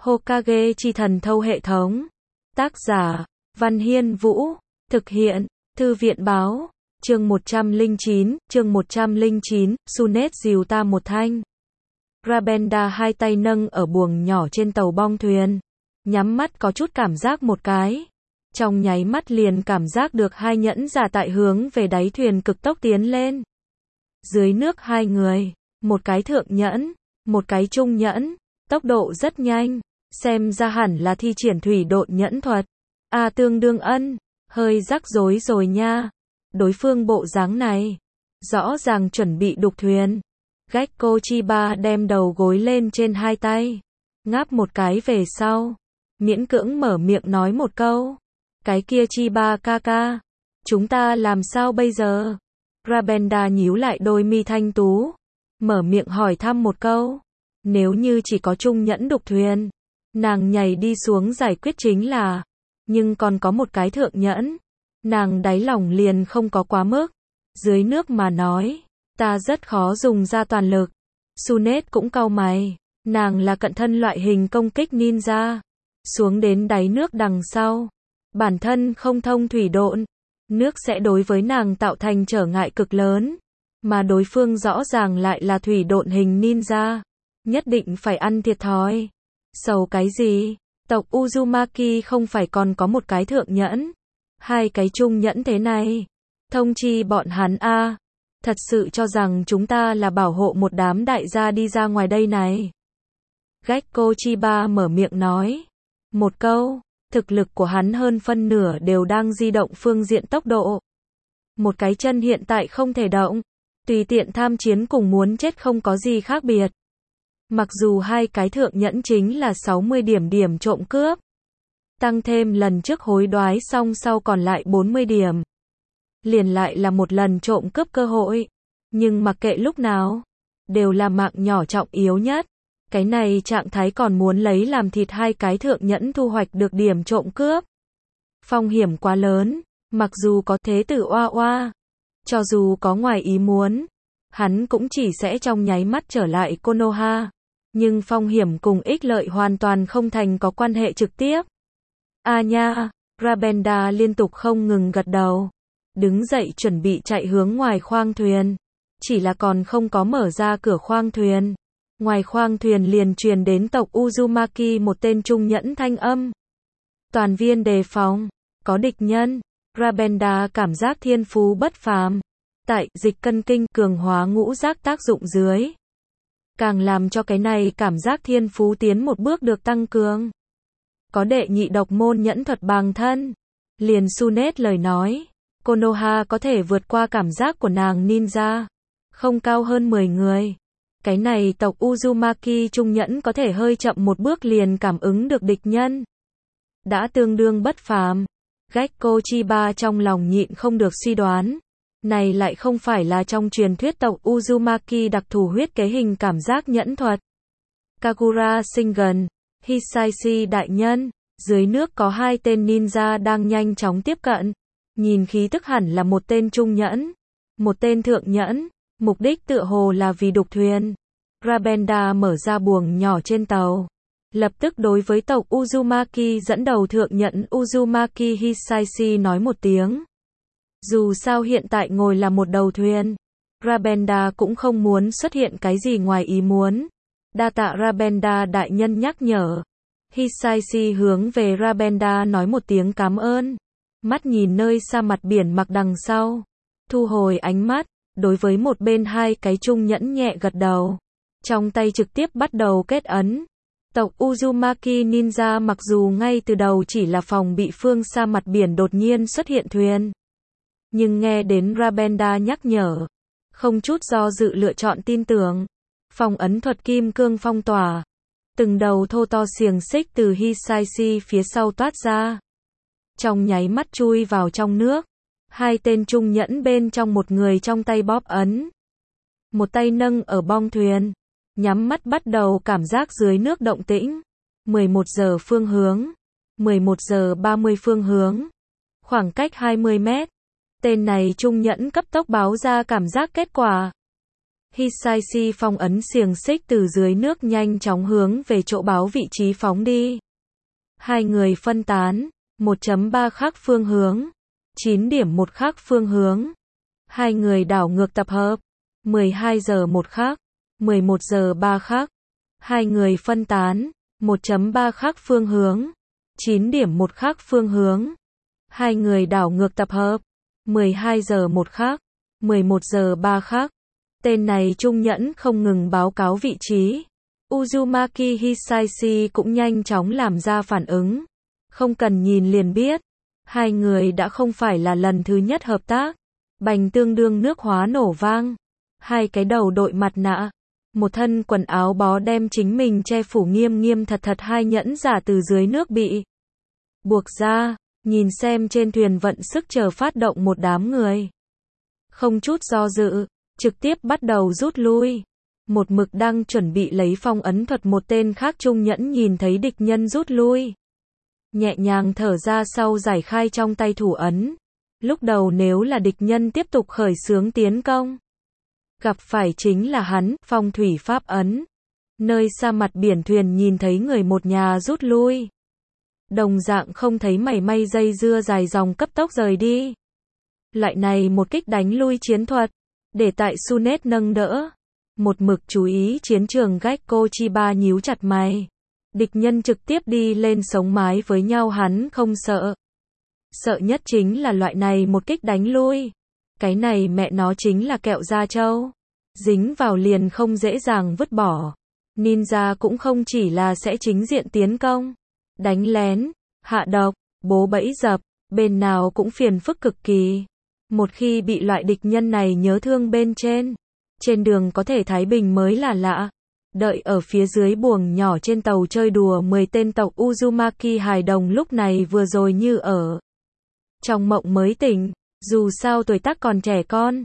Hokage chi thần thâu hệ thống. Tác giả, Văn Hiên Vũ. Thực hiện, Thư viện báo. Chương 109, Sunet dìu ta một thanh. Rabenda hai tay nâng ở buồng nhỏ trên tàu bong thuyền. Nhắm mắt có chút cảm giác một cái. Trong nháy mắt liền cảm giác được hai nhẫn giả tại hướng về đáy thuyền cực tốc tiến lên. Dưới nước hai người, một cái thượng nhẫn, một cái trung nhẫn, tốc độ rất nhanh, xem ra hẳn là thi triển thủy độn nhẫn thuật. Tương đương ân, hơi rắc rối rồi nha. Đối phương bộ dáng này, rõ ràng chuẩn bị đục thuyền. Gekko Chiba đem đầu gối lên trên hai tay, ngáp một cái về sau, miễn cưỡng mở miệng nói một câu. Cái kia Chiba ca, chúng ta làm sao bây giờ? Rabenda nhíu lại đôi mi thanh tú, mở miệng hỏi thăm một câu. Nếu như chỉ có trung nhẫn đục thuyền, nàng nhảy đi xuống giải quyết chính là, nhưng còn có một cái thượng nhẫn, nàng đáy lòng liền không có quá mức. Dưới nước mà nói, ta rất khó dùng ra toàn lực. Sunet cũng cau mày, nàng là cận thân loại hình công kích ninja, xuống đến đáy nước đằng sau, bản thân không thông thủy độn, nước sẽ đối với nàng tạo thành trở ngại cực lớn, mà đối phương rõ ràng lại là thủy độn hình ninja, nhất định phải ăn thiệt thòi. Sầu cái gì? Tộc Uzumaki không phải còn có một cái thượng nhẫn, hai cái trung nhẫn thế này, thông chi bọn hắn a. Thật sự cho rằng chúng ta là bảo hộ một đám đại gia đi ra ngoài đây này. Gekko Chiba mở miệng nói một câu, thực lực của hắn hơn phân nửa đều đang di động phương diện tốc độ. Một cái chân hiện tại không thể động, tùy tiện tham chiến cùng muốn chết không có gì khác biệt. Mặc dù hai cái thượng nhẫn chính là 60 điểm trộm cướp, tăng thêm lần trước hối đoái xong sau còn lại 40 điểm. Liền lại là một lần trộm cướp cơ hội, nhưng mặc kệ lúc nào, đều là mạng nhỏ trọng yếu nhất. Cái này trạng thái còn muốn lấy làm thịt hai cái thượng nhẫn thu hoạch được điểm trộm cướp. Phong hiểm quá lớn, mặc dù có thế tử oa oa, cho dù có ngoài ý muốn, hắn cũng chỉ sẽ trong nháy mắt trở lại Konoha. Nhưng phong hiểm cùng ích lợi hoàn toàn không thành có quan hệ trực tiếp. Nha, Rabenda liên tục không ngừng gật đầu. Đứng dậy chuẩn bị chạy hướng ngoài khoang thuyền. Chỉ là còn không có mở ra cửa khoang thuyền. Ngoài khoang thuyền liền truyền đến tộc Uzumaki một tên trung nhẫn thanh âm. Toàn viên đề phòng, có địch nhân. Rabenda cảm giác thiên phú bất phàm. Tại dịch cân kinh cường hóa ngũ giác tác dụng dưới, càng làm cho cái này cảm giác thiên phú tiến một bước được tăng cường. Có đệ nhị độc môn nhẫn thuật bằng thân. Liền Sunet lời nói, Konoha có thể vượt qua cảm giác của nàng ninja, không cao hơn 10 người. Cái này tộc Uzumaki trung nhẫn có thể hơi chậm một bước liền cảm ứng được địch nhân, đã tương đương bất phàm. Gekko Chiba trong lòng nhịn không được suy đoán, này lại không phải là trong truyền thuyết tộc Uzumaki đặc thù huyết kế hình cảm giác nhẫn thuật. Kagura sinh gần, Hisaishi đại nhân, dưới nước có hai tên ninja đang nhanh chóng tiếp cận. Nhìn khí tức hẳn là một tên trung nhẫn, một tên thượng nhẫn, mục đích tựa hồ là vì đục thuyền. Rabenda mở ra buồng nhỏ trên tàu, lập tức đối với tộc Uzumaki dẫn đầu thượng nhẫn Uzumaki Hisaishi nói một tiếng. Dù sao hiện tại ngồi là một đầu thuyền, Rabenda cũng không muốn xuất hiện cái gì ngoài ý muốn. Đa tạ Rabenda đại nhân nhắc nhở. Hisaishi hướng về Rabenda nói một tiếng cảm ơn. Mắt nhìn nơi xa mặt biển mặc đằng sau, thu hồi ánh mắt, đối với một bên hai cái trung nhẫn nhẹ gật đầu. Trong tay trực tiếp bắt đầu kết ấn. Tộc Uzumaki ninja mặc dù ngay từ đầu chỉ là phòng bị phương xa mặt biển đột nhiên xuất hiện thuyền, nhưng nghe đến Rabenda nhắc nhở, không chút do dự lựa chọn tin tưởng. Phong ấn thuật kim cương phong tỏa. Từng đầu thô to xiềng xích từ Hisaishi phía sau toát ra, trong nháy mắt chui vào trong nước. Hai tên trung nhẫn bên trong một người trong tay bóp ấn, một tay nâng ở bong thuyền, nhắm mắt bắt đầu cảm giác dưới nước động tĩnh. 11 giờ phương hướng, 11 giờ 30 phương hướng, khoảng cách 20 mét. Tên này trung nhẫn cấp tốc báo ra cảm giác kết quả. Hisashi phong ấn xiềng xích từ dưới nước nhanh chóng hướng về chỗ báo vị trí phóng đi. Hai người phân tán, 1.3 khác phương hướng, 9 điểm một khác phương hướng. Hai người đảo ngược tập hợp, 12 giờ một khác, 11 giờ 3 khác. Hai người phân tán, 1.3 khác phương hướng, 9 điểm một khác phương hướng. Hai người đảo ngược tập hợp, 12 giờ một khác, 11 giờ 3 khác. Tên này trung nhẫn không ngừng báo cáo vị trí. Uzumaki Hisashi cũng nhanh chóng làm ra phản ứng. Không cần nhìn liền biết. Hai người đã không phải là lần thứ nhất hợp tác. Bành tương đương nước hóa nổ vang. Hai cái đầu đội mặt nạ. Một thân quần áo bó đem chính mình che phủ nghiêm nghiêm thật thật. Hai nhẫn giả từ dưới nước bị buộc ra. Nhìn xem trên thuyền vận sức chờ phát động một đám người. Không chút do dự, trực tiếp bắt đầu rút lui. Một mực đang chuẩn bị lấy phong ấn thuật một tên khác trung nhẫn nhìn thấy địch nhân rút lui. Nhẹ nhàng thở ra sau giải khai trong tay thủ ấn. Lúc đầu nếu là địch nhân tiếp tục khởi xướng tiến công. Gặp phải chính là hắn, phong thủy pháp ấn. Nơi xa mặt biển thuyền nhìn thấy người một nhà rút lui. Đồng dạng không thấy mảy may dây dưa dài dòng cấp tốc rời đi. Loại này một kích đánh lui chiến thuật. Để tại Sunet nâng đỡ. Một mực chú ý chiến trường Gekko Chiba nhíu chặt mày. Địch nhân trực tiếp đi lên sống mái với nhau hắn không sợ. Sợ nhất chính là loại này một kích đánh lui. Cái này mẹ nó chính là kẹo da trâu. Dính vào liền không dễ dàng vứt bỏ. Ninja cũng không chỉ là sẽ chính diện tiến công. Đánh lén, hạ độc, bố bẫy dập, bên nào cũng phiền phức cực kỳ. Một khi bị loại địch nhân này nhớ thương bên trên đường có thể thái bình mới là lạ. Đợi ở phía dưới buồng nhỏ trên tàu chơi đùa 10 tên tộc Uzumaki hài đồng lúc này vừa rồi như ở trong mộng mới tỉnh, dù sao tuổi tác còn trẻ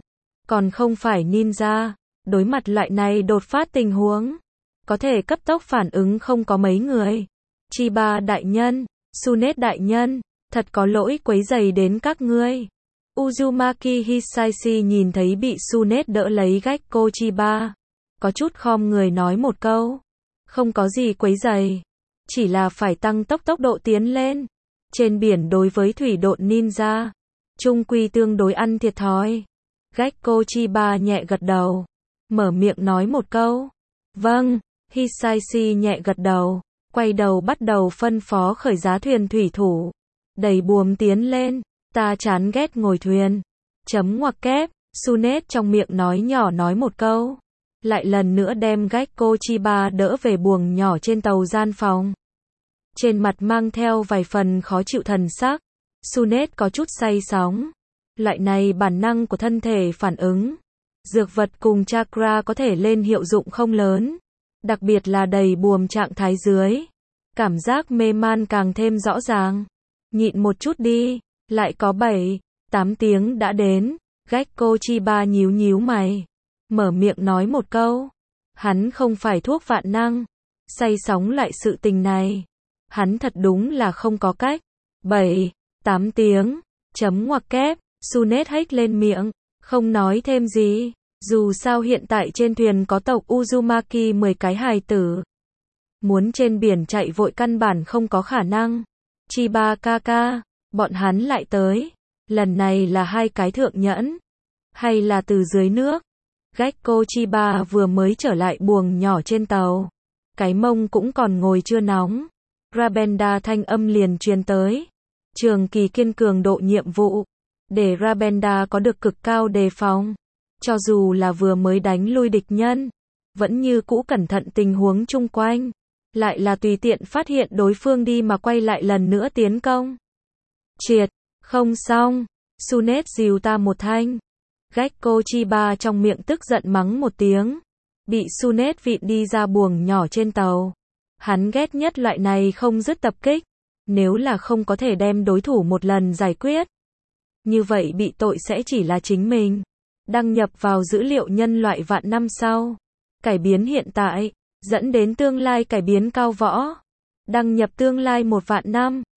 còn không phải ninja, đối mặt loại này đột phát tình huống, có thể cấp tốc phản ứng không có mấy người. Chiba đại nhân, Sunet đại nhân, thật có lỗi quấy rầy đến các ngươi. Uzumaki Hisashi nhìn thấy bị Sunet đỡ lấy Gekko Chiba. Có chút khom người nói một câu. Không có gì quấy rầy. Chỉ là phải tăng tốc độ tiến lên. Trên biển đối với thủy độn ninja. Trung quy tương đối ăn thiệt thòi. Gekko Chiba nhẹ gật đầu. Mở miệng nói một câu. Vâng. Hisashi nhẹ gật đầu. Quay đầu bắt đầu phân phó khởi giá thuyền thủy thủ. Đẩy buồm tiến lên. Ta chán ghét ngồi thuyền. Chấm ngoặc kép. Sunet trong miệng nói nhỏ nói một câu. Lại lần nữa đem Gekko Chiba đỡ về buồng nhỏ trên tàu gian phòng. Trên mặt mang theo vài phần khó chịu thần sắc. Sunet có chút say sóng. Loại này bản năng của thân thể phản ứng. Dược vật cùng chakra có thể lên hiệu dụng không lớn. Đặc biệt là đầy buồm trạng thái dưới. Cảm giác mê man càng thêm rõ ràng. Nhịn một chút đi. Lại có 7-8 tiếng đã đến. Gekko Chiba nhíu mày. Mở miệng nói một câu. Hắn không phải thuốc vạn năng. Say sóng lại sự tình này. Hắn thật đúng là không có cách. 7-8 tiếng. Chấm ngoặc kép. Sunet hếch lên miệng. Không nói thêm gì. Dù sao hiện tại trên thuyền có tộc Uzumaki 10 cái hài tử. Muốn trên biển chạy vội căn bản không có khả năng. Chiba kaka. Bọn hắn lại tới. Lần này là hai cái thượng nhẫn. Hay là từ dưới nước. Gekko Chiba vừa mới trở lại buồng nhỏ trên tàu. Cái mông cũng còn ngồi chưa nóng. Rabenda thanh âm liền truyền tới. Trường Kỳ kiên cường độ nhiệm vụ. Để Rabenda có được cực cao đề phòng. Cho dù là vừa mới đánh lui địch nhân. Vẫn như cũ cẩn thận tình huống chung quanh. Lại là tùy tiện phát hiện đối phương đi mà quay lại lần nữa tiến công. Triệt, không xong. Sunet dìu ta một thanh. Gekko Chiba trong miệng tức giận mắng một tiếng. Bị Sunet vịn đi ra buồng nhỏ trên tàu. Hắn ghét nhất loại này không dứt tập kích. Nếu là không có thể đem đối thủ một lần giải quyết. Như vậy bị tội sẽ chỉ là chính mình. Đăng nhập vào dữ liệu nhân loại vạn năm sau. Cải biến hiện tại. Dẫn đến tương lai cải biến cao võ. Đăng nhập tương lai 1 vạn năm.